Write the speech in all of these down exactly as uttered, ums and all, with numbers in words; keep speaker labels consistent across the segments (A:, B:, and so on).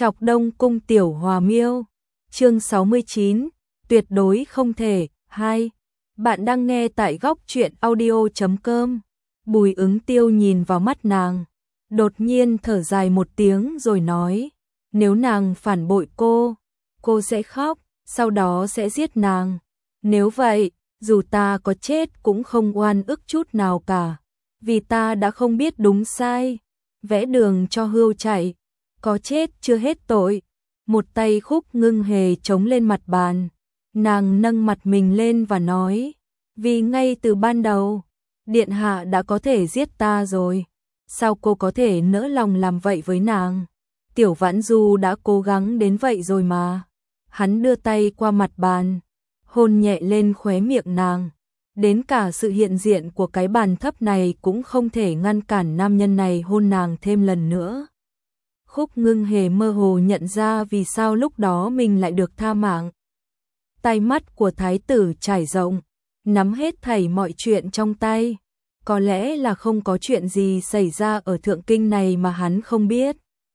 A: Chọc Đông Cung Tiểu Hòa Miêu, chương sáu mươi chín, tuyệt đối không thể. Hai. Bạn đang nghe tại góc truyện audio chấm com. Bùi Ứng Tiêu nhìn vào mắt nàng, đột nhiên thở dài một tiếng rồi nói, nếu nàng phản bội cô, cô sẽ khóc, sau đó sẽ giết nàng. Nếu vậy, dù ta có chết cũng không oan ức chút nào cả, vì ta đã không biết đúng sai, vẽ đường cho hươu chạy, có chết chưa hết tội. Một tay Khúc Ngưng Hề chống lên mặt bàn, nàng nâng mặt mình lên và nói, vì ngay từ ban đầu, điện hạ đã có thể giết ta rồi, sao cô có thể nỡ lòng làm vậy với nàng? Tiểu Vãn Du đã cố gắng đến vậy rồi mà. Hắn đưa tay qua mặt bàn, hôn nhẹ lên khóe miệng nàng. Đến cả sự hiện diện của cái bàn thấp này cũng không thể ngăn cản nam nhân này hôn nàng thêm lần nữa. Khúc Ngưng Hề mơ hồ nhận ra vì sao lúc đó mình lại được tha mạng. Tay mắt của thái tử trải rộng, nắm hết thảy mọi chuyện trong tay. Có lẽ là không có chuyện gì xảy ra ở thượng kinh này mà hắn không biết.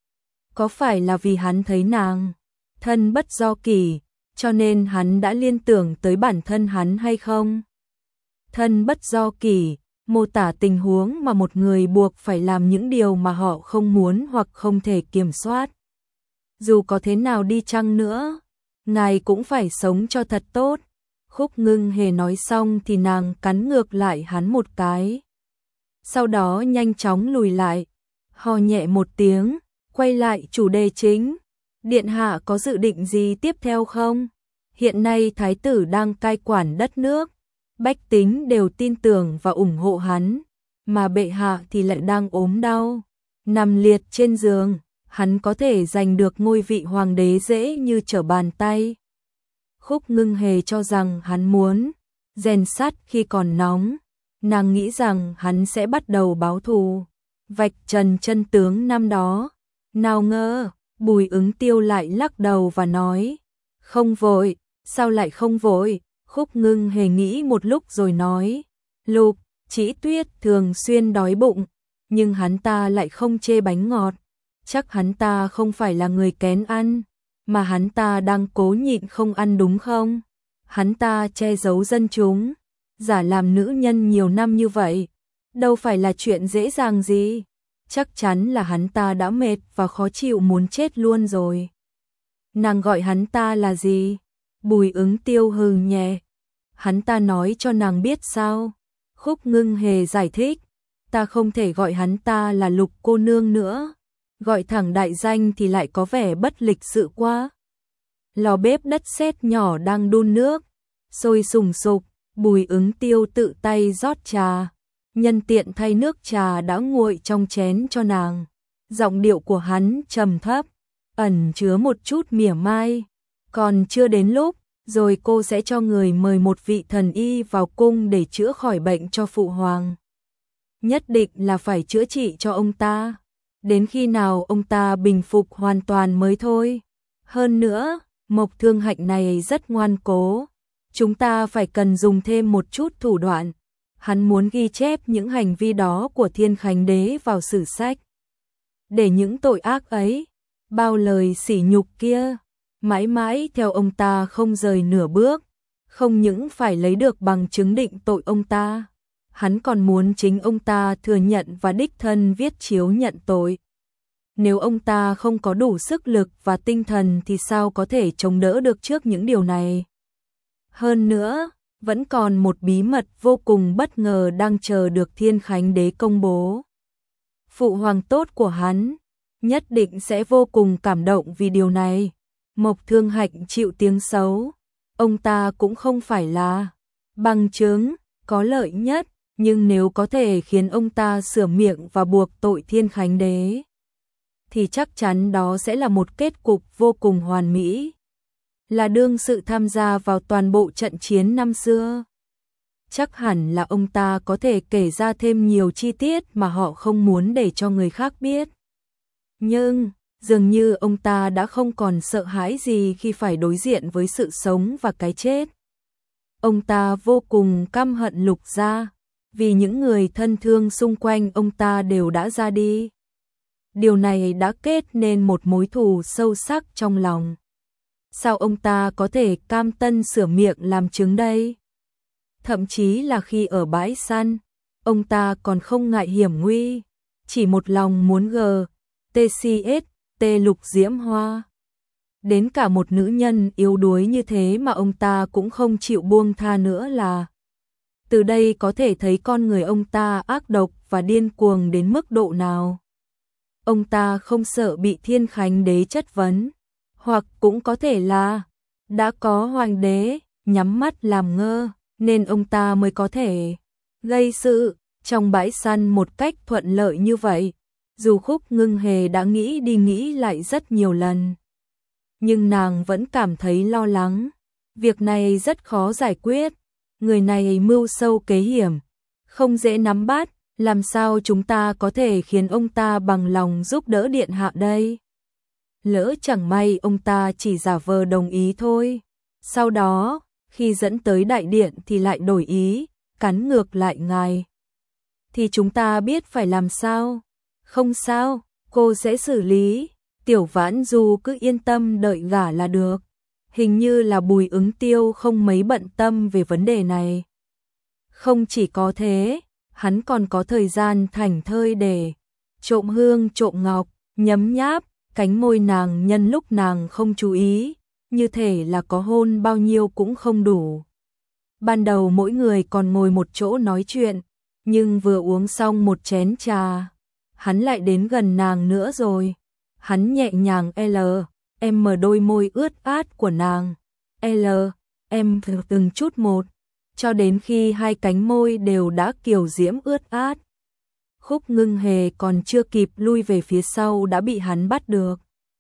A: Có phải là vì hắn thấy nàng thân bất do kỷ, cho nên hắn đã liên tưởng tới bản thân hắn hay không? Thân bất do kỷ, mô tả tình huống mà một người buộc phải làm những điều mà họ không muốn hoặc không thể kiểm soát. Dù có thế nào đi chăng nữa, ngài cũng phải sống cho thật tốt. Khúc Ngưng Hề nói xong thì nàng cắn ngược lại hắn một cái. Sau đó nhanh chóng lùi lại, ho nhẹ một tiếng, quay lại chủ đề chính. Điện hạ có dự định gì tiếp theo không? Hiện nay thái tử đang cai quản đất nước, bách tính đều tin tưởng và ủng hộ hắn, mà bệ hạ thì lại đang ốm đau, nằm liệt trên giường, hắn có thể giành được ngôi vị hoàng đế dễ như trở bàn tay. Khúc Ngưng Hề cho rằng hắn muốn rèn sắt khi còn nóng, nàng nghĩ rằng hắn sẽ bắt đầu báo thù, vạch trần chân tướng năm đó. Nào ngờ, Bùi Ứng Tiêu lại lắc đầu và nói, không vội. Sao lại không vội? Khúc Ngưng Hề nghĩ một lúc rồi nói, Lục Chỉ Tuyết thường xuyên đói bụng, nhưng hắn ta lại không chê bánh ngọt, chắc hắn ta không phải là người kén ăn, mà hắn ta đang cố nhịn không ăn đúng không? Hắn ta che giấu dân chúng, giả làm nữ nhân nhiều năm như vậy, đâu phải là chuyện dễ dàng gì, chắc chắn là hắn ta đã mệt và khó chịu muốn chết luôn rồi. Nàng gọi hắn ta là gì? Bùi Ứng Tiêu hừ nhẹ. Hắn ta nói cho nàng biết sao? Khúc Ngưng Hề giải thích, ta không thể gọi hắn ta là Lục cô nương nữa, gọi thẳng đại danh thì lại có vẻ bất lịch sự quá. Lò bếp đất sét nhỏ đang đun nước, sôi sùng sục, Bùi Ứng Tiêu tự tay rót trà, nhân tiện thay nước trà đã nguội trong chén cho nàng. Giọng điệu của hắn trầm thấp, ẩn chứa một chút mỉa mai. Còn chưa đến lúc, rồi cô sẽ cho người mời một vị thần y vào cung để chữa khỏi bệnh cho phụ hoàng. Nhất định là phải chữa trị cho ông ta, đến khi nào ông ta bình phục hoàn toàn mới thôi. Hơn nữa, Mộc Thương Hạnh này rất ngoan cố, chúng ta phải cần dùng thêm một chút thủ đoạn. Hắn muốn ghi chép những hành vi đó của Thiên Khánh Đế vào sử sách, để những tội ác ấy, bao lời sỉ nhục kia, mãi mãi theo ông ta không rời nửa bước. Không những phải lấy được bằng chứng định tội ông ta, hắn còn muốn chính ông ta thừa nhận và đích thân viết chiếu nhận tội. Nếu ông ta không có đủ sức lực và tinh thần thì sao có thể chống đỡ được trước những điều này? Hơn nữa, vẫn còn một bí mật vô cùng bất ngờ đang chờ được Thiên Khánh Đế công bố. Phụ hoàng tốt của hắn nhất định sẽ vô cùng cảm động vì điều này. Mộc Thương Hạnh chịu tiếng xấu, ông ta cũng không phải là bằng chứng có lợi nhất, nhưng nếu có thể khiến ông ta sửa miệng và buộc tội Thiên Khánh Đế, thì chắc chắn đó sẽ là một kết cục vô cùng hoàn mỹ, là đương sự tham gia vào toàn bộ trận chiến năm xưa. Chắc hẳn là ông ta có thể kể ra thêm nhiều chi tiết mà họ không muốn để cho người khác biết. Nhưng dường như ông ta đã không còn sợ hãi gì khi phải đối diện với sự sống và cái chết. Ông ta vô cùng căm hận Lục gia, vì những người thân thương xung quanh ông ta đều đã ra đi. điều này đã kết nên một mối thù sâu sắc trong lòng. Sao ông ta có thể cam tâm sửa miệng làm trứng đây? Thậm chí là khi ở bãi săn, ông ta còn không ngại hiểm nguy, chỉ một lòng muốn g, tcs, t Lục Diễm Hoa. Đến cả một nữ nhân yếu đuối như thế mà ông ta cũng không chịu buông tha nữa là. Từ đây có thể thấy con người ông ta ác độc và điên cuồng đến mức độ nào. Ông ta không sợ bị Thiên Khánh Đế chất vấn, hoặc cũng có thể là đã có hoàng đế nhắm mắt làm ngơ, nên ông ta mới có thể gây sự trong bãi săn một cách thuận lợi như vậy. Dù Khúc Ngưng Hề đã nghĩ đi nghĩ lại rất nhiều lần, nhưng nàng vẫn cảm thấy lo lắng. Việc này rất khó giải quyết, người này mưu sâu kế hiểm, không dễ nắm bắt, làm sao chúng ta có thể khiến ông ta bằng lòng giúp đỡ điện hạ đây? Lỡ chẳng may ông ta chỉ giả vờ đồng ý thôi, sau đó, khi dẫn tới đại điện thì lại đổi ý, cắn ngược lại ngài. Thì chúng ta biết phải làm sao? Không sao, cô sẽ xử lý, Tiểu Vãn Du cứ yên tâm đợi gả là được. Hình như là Bùi Ứng Tiêu không mấy bận tâm về vấn đề này. Không chỉ có thế, hắn còn có thời gian thảnh thơi để trộm hương trộm ngọc, nhấm nháp cánh môi nàng nhân lúc nàng không chú ý, như thể là có hôn bao nhiêu cũng không đủ. Ban đầu mỗi người còn ngồi một chỗ nói chuyện, nhưng vừa uống xong một chén trà, hắn lại đến gần nàng nữa rồi. Hắn nhẹ nhàng L, em mở đôi môi ướt át của nàng. L, em từng chút một, cho đến khi hai cánh môi đều đã kiều diễm ướt át. Khúc Ngưng Hề còn chưa kịp lui về phía sau đã bị hắn bắt được.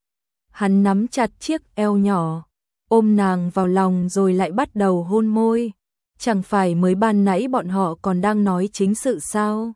A: Hắn nắm chặt chiếc eo nhỏ, ôm nàng vào lòng rồi lại bắt đầu hôn môi. Chẳng phải mới ban nãy bọn họ còn đang nói chính sự sao?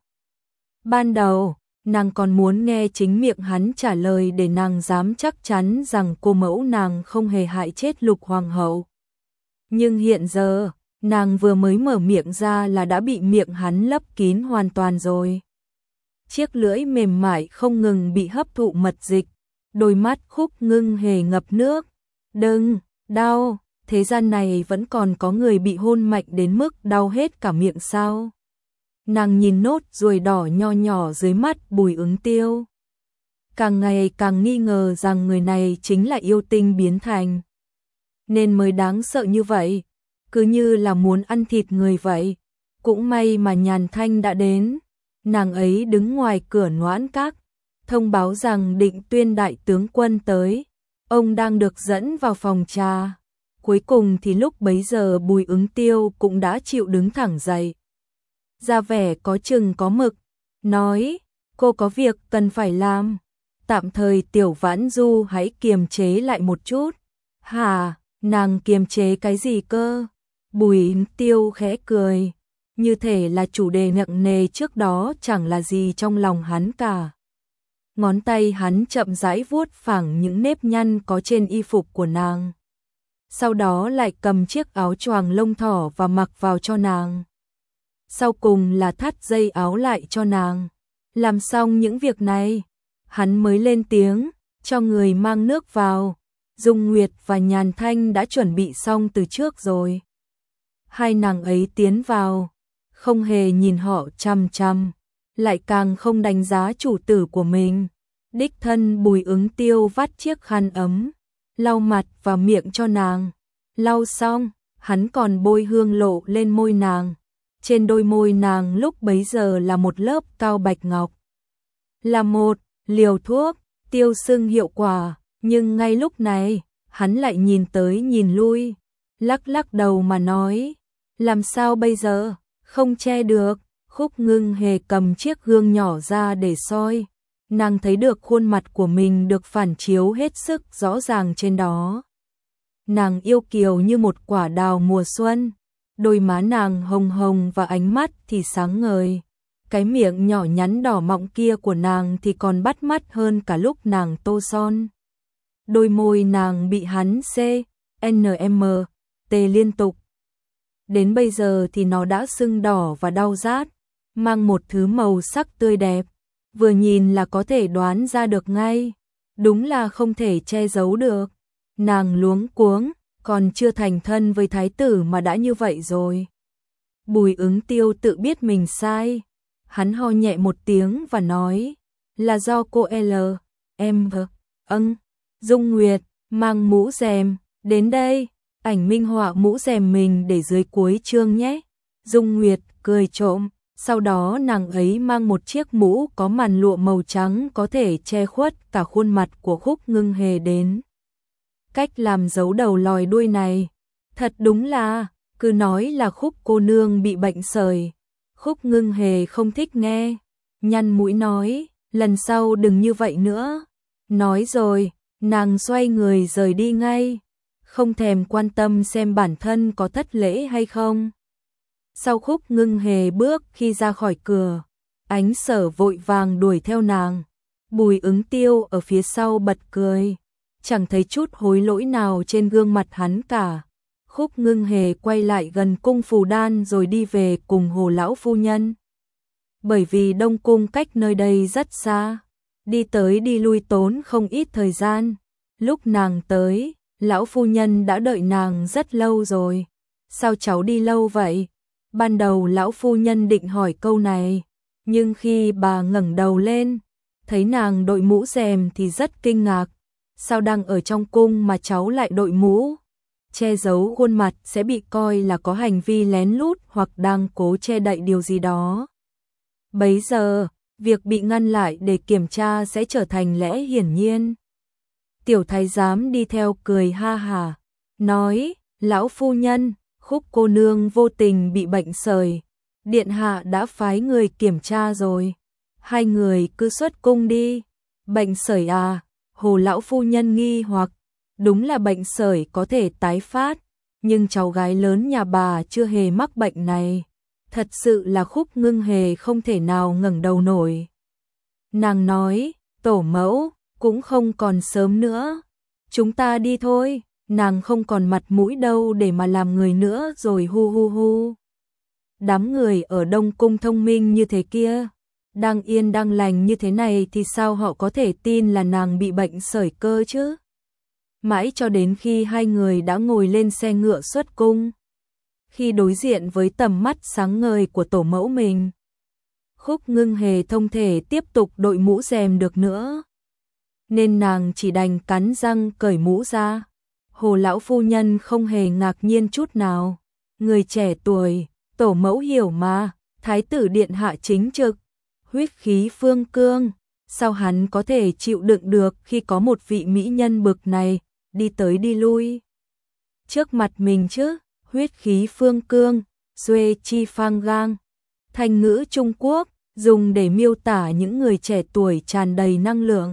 A: Ban đầu, nàng còn muốn nghe chính miệng hắn trả lời để nàng dám chắc chắn rằng cô mẫu nàng không hề hại chết Lục Hoàng hậu. Nhưng hiện giờ, nàng vừa mới mở miệng ra là đã bị miệng hắn lấp kín hoàn toàn rồi. Chiếc lưỡi mềm mại không ngừng bị hấp thụ mật dịch, đôi mắt Khúc Ngưng Hề ngập nước. Đừng, đau, thế gian này vẫn còn có người bị hôn mạnh đến mức đau hết cả miệng sao? Nàng nhìn nốt ruồi đỏ nho nhỏ dưới mắt Bùi Ứng Tiêu. Càng ngày càng nghi ngờ rằng người này chính là yêu tinh biến thành. Nên mới đáng sợ như vậy, cứ như là muốn ăn thịt người vậy. Cũng may mà Nhàn Thanh đã đến, nàng ấy đứng ngoài cửa Noãn Các, thông báo rằng Định Tuyên đại tướng quân tới, ông đang được dẫn vào phòng trà. Cuối cùng thì lúc bấy giờ Bùi Ứng Tiêu cũng đã chịu đứng thẳng dậy. Ra vẻ có chừng có mực, nói, cô có việc cần phải làm. Tạm thời Tiểu Vãn Du hãy kiềm chế lại một chút. Hả, nàng kiềm chế cái gì cơ? Bùi Ứng Tiêu khẽ cười, như thể là chủ đề nặng nề trước đó chẳng là gì trong lòng hắn cả. Ngón tay hắn chậm rãi vuốt phẳng những nếp nhăn có trên y phục của nàng. Sau đó lại cầm chiếc áo choàng lông thỏ và mặc vào cho nàng. Sau cùng là thắt dây áo lại cho nàng. Làm xong những việc này, hắn mới lên tiếng, cho người mang nước vào. Dung Nguyệt và Nhàn Thanh đã chuẩn bị xong từ trước rồi. Hai nàng ấy tiến vào, không hề nhìn họ chằm chằm, lại càng không đánh giá chủ tử của mình. Đích thân Bùi Ứng Tiêu vắt chiếc khăn ấm, lau mặt và miệng cho nàng. Lau xong, hắn còn bôi hương lộ lên môi nàng. Trên đôi môi nàng lúc bấy giờ là một lớp cao bạch ngọc. Là một liều thuốc, tiêu sưng hiệu quả, nhưng ngay lúc này, hắn lại nhìn tới nhìn lui, lắc lắc đầu mà nói, làm sao bây giờ, không che được. Khúc Ngưng Hề cầm chiếc gương nhỏ ra để soi, nàng thấy được khuôn mặt của mình được phản chiếu hết sức rõ ràng trên đó. Nàng yêu kiều như một quả đào mùa xuân, đôi má nàng hồng hồng và ánh mắt thì sáng ngời. Cái miệng nhỏ nhắn đỏ mọng kia của nàng thì còn bắt mắt hơn cả lúc nàng tô son. Đôi môi nàng bị hắn C, N M, T liên tục. Đến bây giờ thì nó đã sưng đỏ và đau rát, mang một thứ màu sắc tươi đẹp. vừa nhìn là có thể đoán ra được ngay, đúng là không thể che giấu được. Nàng luống cuống, còn chưa thành thân với thái tử mà đã như vậy rồi. Bùi Ứng Tiêu tự biết mình sai, hắn ho nhẹ một tiếng và nói, là do cô L, em vợ, âng, Dung Nguyệt, mang mũ rèm, đến đây, ảnh minh họa mũ rèm mình để dưới cuối chương nhé. Dung Nguyệt cười trộm, sau đó nàng ấy mang một chiếc mũ có màn lụa màu trắng có thể che khuất cả khuôn mặt của Khúc Ngưng Hề đến. Cách làm giấu đầu lòi đuôi này, thật đúng là, cứ nói là Khúc cô nương bị bệnh sởi. Khúc Ngưng Hề không thích nghe, nhăn mũi nói, lần sau đừng như vậy nữa. Nói rồi, nàng xoay người rời đi ngay, không thèm quan tâm xem bản thân có thất lễ hay không. Sau Khúc Ngưng Hề bước khi ra khỏi cửa, Ánh Sở vội vàng đuổi theo nàng. Bùi Ứng Tiêu ở phía sau bật cười, chẳng thấy chút hối lỗi nào trên gương mặt hắn cả. Khúc Ngưng Hề quay lại gần cung Phù Đan rồi đi về cùng Hồ lão phu nhân. Bởi vì Đông cung cách nơi đây rất xa, đi tới đi lui tốn không ít thời gian. Lúc nàng tới, lão phu nhân đã đợi nàng rất lâu rồi. Sao cháu đi lâu vậy? Ban đầu lão phu nhân định hỏi câu này, nhưng khi bà ngẩng đầu lên, thấy nàng đội mũ rèm thì rất kinh ngạc. Sao đang ở trong cung mà cháu lại đội mũ? Che giấu khuôn mặt sẽ bị coi là có hành vi lén lút hoặc đang cố che đậy điều gì đó. Bấy giờ, việc bị ngăn lại để kiểm tra sẽ trở thành lẽ hiển nhiên. Tiểu thái giám đi theo cười ha hả, nói, lão phu nhân, Khúc cô nương vô tình bị bệnh sởi, điện hạ đã phái người kiểm tra rồi, hai người cứ xuất cung đi. Bệnh sởi à? Hồ lão phu nhân nghi hoặc, đúng là bệnh sởi có thể tái phát, nhưng cháu gái lớn nhà bà chưa hề mắc bệnh này. Thật sự là Khúc Ngưng Hề không thể nào ngẩng đầu nổi. Nàng nói, tổ mẫu, cũng không còn sớm nữa, chúng ta đi thôi, nàng không còn mặt mũi đâu để mà làm người nữa rồi hu hu hu. Đám người ở Đông Cung thông minh như thế kia, đang yên đang lành như thế này thì sao họ có thể tin là nàng bị bệnh sởi cơ chứ? Mãi cho đến khi hai người đã ngồi lên xe ngựa xuất cung, khi đối diện với tầm mắt sáng ngời của tổ mẫu mình, Khúc Ngưng Hề không thể tiếp tục đội mũ rèm được nữa, nên nàng chỉ đành cắn răng cởi mũ ra. Hồ lão phu nhân không hề ngạc nhiên chút nào, người trẻ tuổi, tổ mẫu hiểu mà, thái tử điện hạ chính trực, huyết khí phương cương, sao hắn có thể chịu đựng được khi có một vị mỹ nhân bực này đi tới đi lui trước mặt mình chứ? Huyết khí phương cương, Xuê Chi Phang Gang, thành ngữ Trung Quốc, dùng để miêu tả những người trẻ tuổi tràn đầy năng lượng.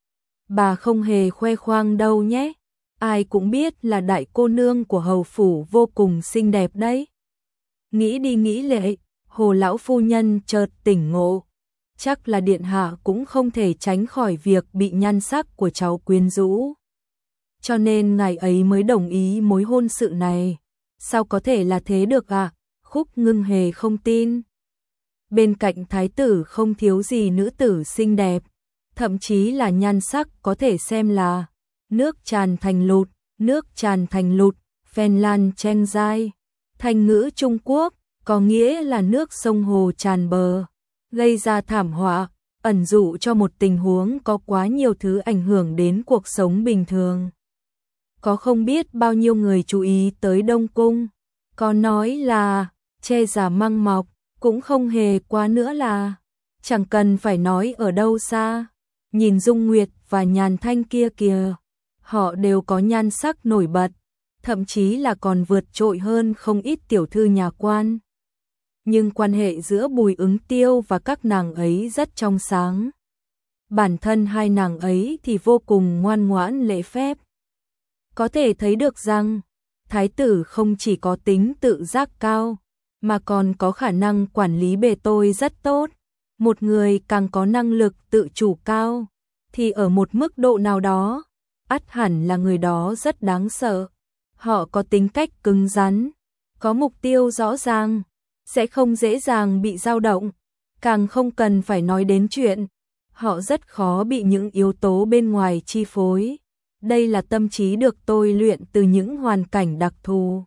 A: Bà không hề khoe khoang đâu nhé, ai cũng biết là đại cô nương của hầu phủ vô cùng xinh đẹp đấy. Nghĩ đi nghĩ lại, Hồ lão phu nhân chợt tỉnh ngộ, chắc là điện hạ cũng không thể tránh khỏi việc bị nhan sắc của cháu quyến rũ, cho nên ngài ấy mới đồng ý mối hôn sự này. Sao có thể là thế được à? Khúc Ngưng Hề không tin. Bên cạnh thái tử không thiếu gì nữ tử xinh đẹp, thậm chí là nhan sắc có thể xem là nước tràn thành lụt, nước tràn thành lụt, phèn lan chen dai. Thành ngữ Trung Quốc có nghĩa là nước sông hồ tràn bờ, gây ra thảm họa, ẩn dụ cho một tình huống có quá nhiều thứ ảnh hưởng đến cuộc sống bình thường. Có không biết bao nhiêu người chú ý tới Đông Cung, có nói là che giả măng mọc, cũng không hề quá nữa là, chẳng cần phải nói ở đâu xa, nhìn Dung Nguyệt và Nhàn Thanh kia kìa, họ đều có nhan sắc nổi bật, thậm chí là còn vượt trội hơn không ít tiểu thư nhà quan. Nhưng quan hệ giữa Bùi Ứng Tiêu và các nàng ấy rất trong sáng. Bản thân hai nàng ấy thì vô cùng ngoan ngoãn lễ phép. Có thể thấy được rằng, thái tử không chỉ có tính tự giác cao, mà còn có khả năng quản lý bề tôi rất tốt. Một người càng có năng lực tự chủ cao, thì ở một mức độ nào đó, ắt hẳn là người đó rất đáng sợ. Họ có tính cách cứng rắn, có mục tiêu rõ ràng, sẽ không dễ dàng bị dao động, càng không cần phải nói đến chuyện Họ rất khó bị những yếu tố bên ngoài chi phối. Đây là tâm trí được tôi luyện từ những hoàn cảnh đặc thù.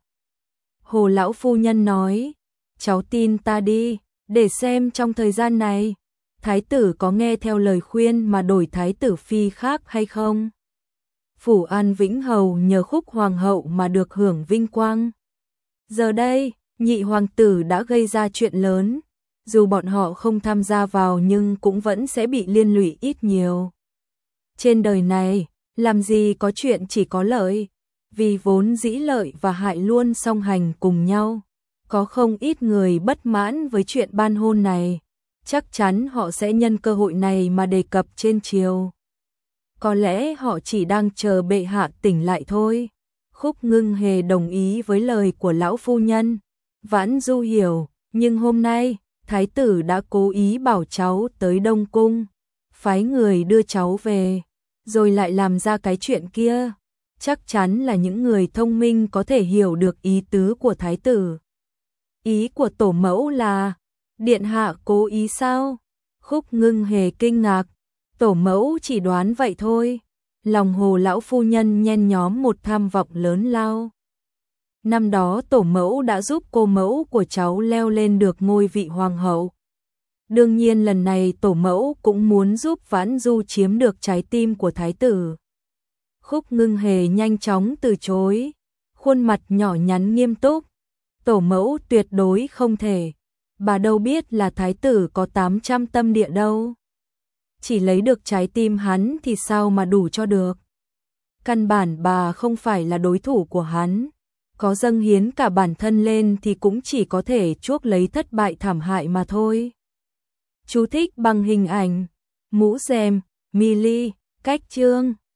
A: Hồ lão phu nhân nói, cháu tin ta đi, để xem trong thời gian này, thái tử có nghe theo lời khuyên mà đổi thái tử phi khác hay không. Phủ An Vĩnh Hầu nhờ Khúc hoàng hậu mà được hưởng vinh quang. Giờ đây, nhị hoàng tử đã gây ra chuyện lớn, dù bọn họ không tham gia vào nhưng cũng vẫn sẽ bị liên lụy ít nhiều. Trên đời này, làm gì có chuyện chỉ có lợi, vì vốn dĩ lợi và hại luôn song hành cùng nhau. Có không ít người bất mãn với chuyện ban hôn này, chắc chắn họ sẽ nhân cơ hội này mà đề cập trên triều. Có lẽ họ chỉ đang chờ bệ hạ tỉnh lại thôi. Khúc Ngưng Hề đồng ý với lời của lão phu nhân. Vãn Du hiểu, nhưng hôm nay, thái tử đã cố ý bảo cháu tới Đông Cung, phái người đưa cháu về, rồi lại làm ra cái chuyện kia. Chắc chắn là những người thông minh có thể hiểu được ý tứ của thái tử. Ý của tổ mẫu là, điện hạ cố ý sao? Khúc Ngưng Hề kinh ngạc, tổ mẫu chỉ đoán vậy thôi. Lòng Hồ lão phu nhân nhen nhóm một tham vọng lớn lao. Năm đó tổ mẫu đã giúp cô mẫu của cháu leo lên được ngôi vị hoàng hậu. Đương nhiên lần này tổ mẫu cũng muốn giúp Vãn Du chiếm được trái tim của thái tử. Khúc Ngưng Hề nhanh chóng từ chối, khuôn mặt nhỏ nhắn nghiêm túc. Tổ mẫu tuyệt đối không thể, bà đâu biết là thái tử có tám trăm tâm địa đâu. Chỉ lấy được trái tim hắn thì sao mà đủ cho được. Căn bản bà không phải là đối thủ của hắn, có dâng hiến cả bản thân lên thì cũng chỉ có thể chuốc lấy thất bại thảm hại mà thôi. Chú thích bằng hình ảnh, mũ rèm, Milly, cách chương.